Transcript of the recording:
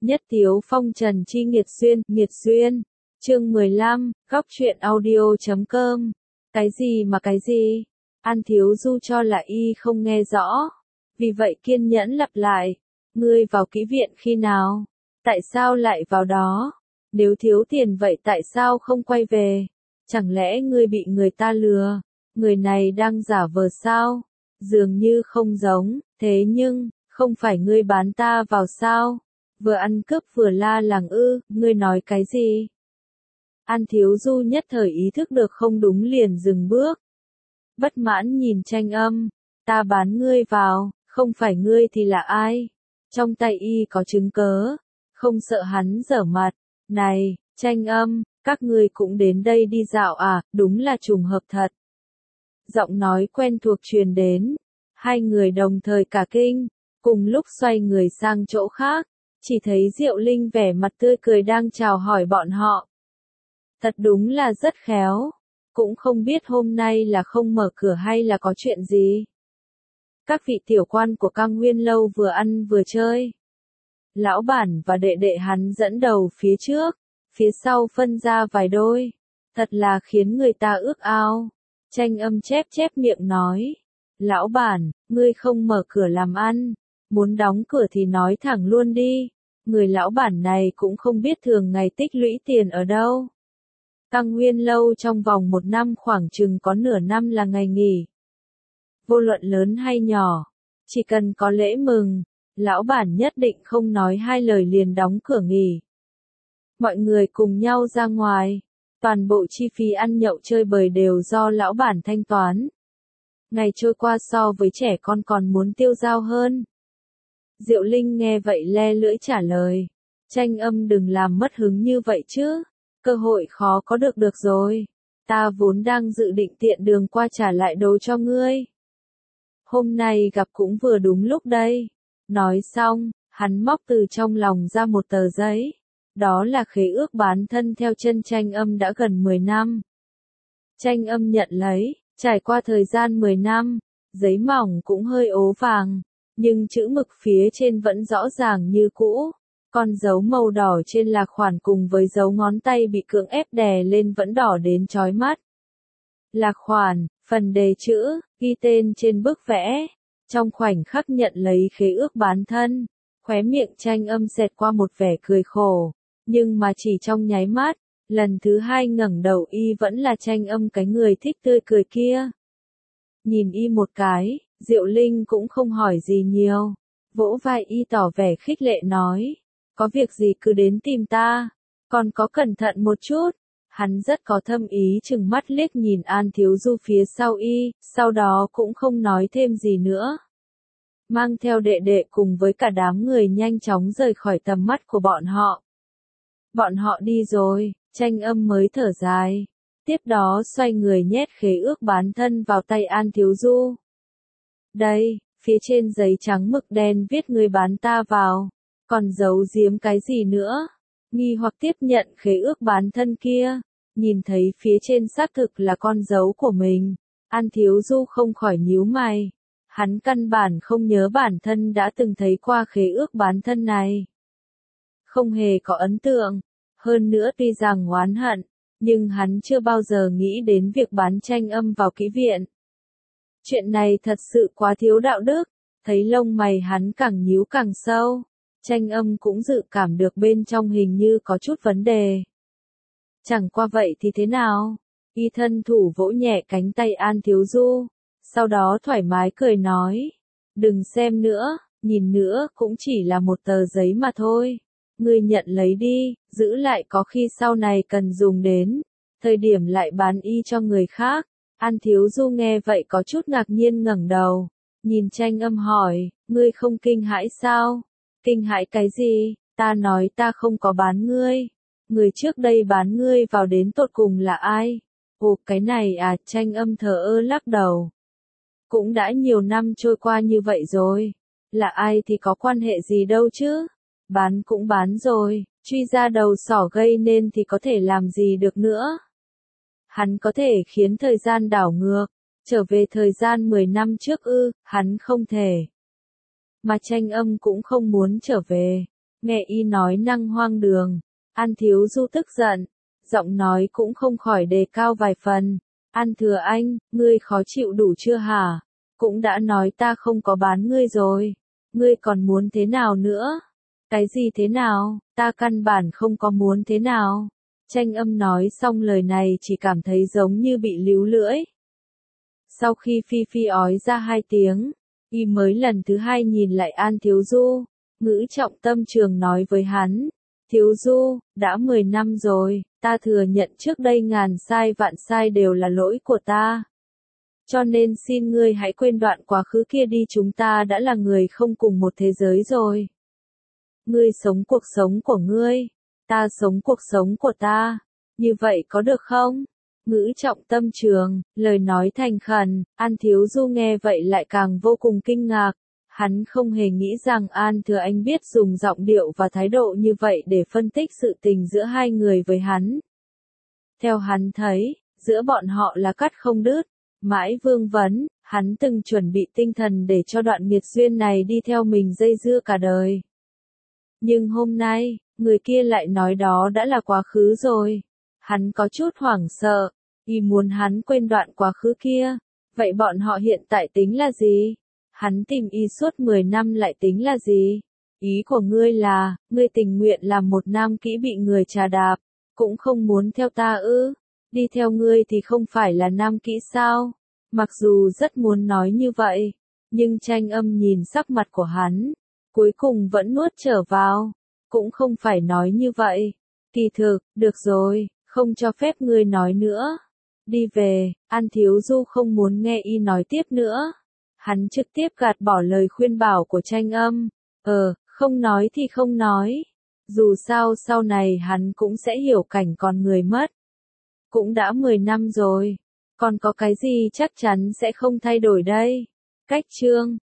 Nhất Tiếu Phong Trần Chi Nghiệt Duyên. Chương 15, Góc truyện audio.com. Cái gì mà cái gì? An Thiếu Du cho là y không nghe rõ. Vì vậy kiên nhẫn lặp lại. Ngươi vào kỹ viện khi nào? Tại sao lại vào đó? Nếu thiếu tiền vậy tại sao không quay về? Chẳng lẽ ngươi bị người ta lừa? Người này đang giả vờ sao? Dường như không giống, thế nhưng, không phải ngươi bán ta vào sao? Vừa ăn cướp vừa la làng ư, ngươi nói cái gì? An Thiếu Du nhất thời ý thức được không đúng liền dừng bước. Bất mãn nhìn Tranh Âm, ta bán ngươi vào, không phải ngươi thì là ai? Trong tay y có chứng cớ, không sợ hắn giở mặt. Này, Tranh Âm, các ngươi cũng đến đây đi dạo à, đúng là trùng hợp thật. Giọng nói quen thuộc truyền đến, hai người đồng thời cả kinh, cùng lúc xoay người sang chỗ khác, chỉ thấy Diệu Linh vẻ mặt tươi cười đang chào hỏi bọn họ. Thật đúng là rất khéo, cũng không biết hôm nay là không mở cửa hay là có chuyện gì. Các vị tiểu quan của Cang Nguyên Lâu vừa ăn vừa chơi. Lão bản và đệ đệ hắn dẫn đầu phía trước, phía sau phân ra vài đôi. Thật là khiến người ta ước ao. Tranh Âm chép miệng nói. Lão bản, ngươi không mở cửa làm ăn. Muốn đóng cửa thì nói thẳng luôn đi. Người lão bản này cũng không biết thường ngày tích lũy tiền ở đâu. Cang Nguyên Lâu trong vòng 1 năm khoảng chừng có nửa năm là ngày nghỉ. Vô luận lớn hay nhỏ, chỉ cần có lễ mừng, lão bản nhất định không nói hai lời liền đóng cửa nghỉ. Mọi người cùng nhau ra ngoài, toàn bộ chi phí ăn nhậu chơi bời đều do lão bản thanh toán. Ngày trôi qua so với trẻ con còn muốn tiêu dao hơn. Diệu Linh nghe vậy le lưỡi trả lời. Tranh Âm đừng làm mất hứng như vậy chứ. Cơ hội khó có được rồi. Ta vốn đang dự định tiện đường qua trả lại đồ cho ngươi. Hôm nay gặp cũng vừa đúng lúc đây. Nói xong, hắn móc từ trong lòng ra một tờ giấy. Đó là khế ước bán thân theo chân Tranh Âm đã gần 10 năm. Tranh Âm nhận lấy, trải qua thời gian 10 năm, giấy mỏng cũng hơi ố vàng. Nhưng chữ mực phía trên vẫn rõ ràng như cũ. Con dấu màu đỏ trên là khoản cùng với dấu ngón tay bị cưỡng ép đè lên vẫn đỏ đến chói mắt. Là khoản, phần đề chữ, ghi tên trên bức vẽ. Trong khoảnh khắc nhận lấy khế ước bán thân, khóe miệng Tranh Âm xẹt qua một vẻ cười khổ. Nhưng mà chỉ trong nháy mắt, lần thứ hai ngẩng đầu y vẫn là Tranh Âm cái người thích tươi cười kia. Nhìn y một cái, Diệu Linh cũng không hỏi gì nhiều. Vỗ vai y tỏ vẻ khích lệ nói. Có việc gì cứ đến tìm ta. Còn có cẩn thận một chút. Hắn rất có thâm ý chừng mắt liếc nhìn An Thiếu Du phía sau y, sau đó cũng không nói thêm gì nữa. Mang theo đệ đệ cùng với cả đám người nhanh chóng rời khỏi tầm mắt của bọn họ. Bọn họ đi rồi, Tranh Âm mới thở dài. Tiếp đó xoay người nhét khế ước bán thân vào tay An Thiếu Du. Đây, phía trên giấy trắng mực đen viết người bán ta vào. Còn giấu giếm cái gì nữa? Nghi hoặc tiếp nhận khế ước bán thân kia. Nhìn thấy phía trên xác thực là con dấu của mình. An Thiếu Du không khỏi nhíu mày. Hắn căn bản không nhớ bản thân đã từng thấy qua khế ước bán thân này. Không hề có ấn tượng. Hơn nữa tuy rằng oán hận, nhưng hắn chưa bao giờ nghĩ đến việc bán Tranh Âm vào kỹ viện. Chuyện này thật sự quá thiếu đạo đức. Thấy lông mày hắn càng nhíu càng sâu. Tranh Âm cũng dự cảm được bên trong hình như có chút vấn đề. Chẳng qua vậy thì thế nào? Y thân thủ vỗ nhẹ cánh tay An Thiếu Du. Sau đó thoải mái cười nói. Đừng xem nữa, nhìn nữa cũng chỉ là một tờ giấy mà thôi. Ngươi nhận lấy đi, giữ lại có khi sau này cần dùng đến. Thời điểm lại bán y cho người khác. An Thiếu Du nghe vậy có chút ngạc nhiên ngẩng đầu. Nhìn Tranh Âm hỏi, ngươi không kinh hãi sao? Kinh hãi cái gì? Ta nói ta không có bán ngươi. Người trước đây bán ngươi vào đến tột cùng là ai? Ồ, cái này à, Tranh Âm thờ ơ lắc đầu. Cũng đã nhiều năm trôi qua như vậy rồi. Là ai thì có quan hệ gì đâu chứ? Bán cũng bán rồi, truy ra đầu sỏ gây nên thì có thể làm gì được nữa? Hắn có thể khiến thời gian đảo ngược, trở về thời gian 10 năm trước ư, hắn không thể. Mà Tranh Âm cũng không muốn trở về. Nghe y nói năng hoang đường, An Thiếu Du tức giận, giọng nói cũng không khỏi đề cao vài phần. An Thừa Anh, ngươi khó chịu đủ chưa hả? Cũng đã nói ta không có bán ngươi rồi. Ngươi còn muốn thế nào nữa? Cái gì thế nào? Ta căn bản không có muốn thế nào. Tranh Âm nói xong lời này chỉ cảm thấy giống như bị líu lưỡi. Sau khi Phi Phi ói ra 2 tiếng, y mới lần thứ 2 nhìn lại An Thiếu Du, ngữ trọng tâm trường nói với hắn. Thiếu Du, đã 10 năm rồi, ta thừa nhận trước đây ngàn sai vạn sai đều là lỗi của ta. Cho nên xin ngươi hãy quên đoạn quá khứ kia đi, chúng ta đã là người không cùng một thế giới rồi. Ngươi sống cuộc sống của ngươi, ta sống cuộc sống của ta, như vậy có được không? Ngữ trọng tâm trường, lời nói thành khẩn, An Thiếu Du nghe vậy lại càng vô cùng kinh ngạc. Hắn không hề nghĩ rằng An Thừa Anh biết dùng giọng điệu và thái độ như vậy để phân tích sự tình giữa hai người với hắn. Theo hắn thấy, giữa bọn họ là cắt không đứt. Mãi vương vấn, hắn từng chuẩn bị tinh thần để cho đoạn nghiệt duyên này đi theo mình dây dưa cả đời. Nhưng hôm nay, người kia lại nói đó đã là quá khứ rồi. Hắn có chút hoảng sợ, y muốn hắn quên đoạn quá khứ kia. Vậy bọn họ hiện tại tính là gì? Hắn tìm y suốt 10 năm lại tính là gì? Ý của ngươi là, ngươi tình nguyện làm một nam kỹ bị người trà đạp, cũng không muốn theo ta ư? Đi theo ngươi thì không phải là nam kỹ sao? Mặc dù rất muốn nói như vậy, nhưng Tranh Âm nhìn sắc mặt của hắn, cuối cùng vẫn nuốt trở vào. Cũng không phải nói như vậy. Kỳ thực, được rồi, không cho phép ngươi nói nữa. Đi về, An Thiếu Du không muốn nghe y nói tiếp nữa. Hắn trực tiếp gạt bỏ lời khuyên bảo của Tranh Âm. Không nói thì không nói. Dù sao sau này hắn cũng sẽ hiểu cảnh con người mất. Cũng đã 10 năm rồi. Còn có cái gì chắc chắn sẽ không thay đổi đây. Cách chương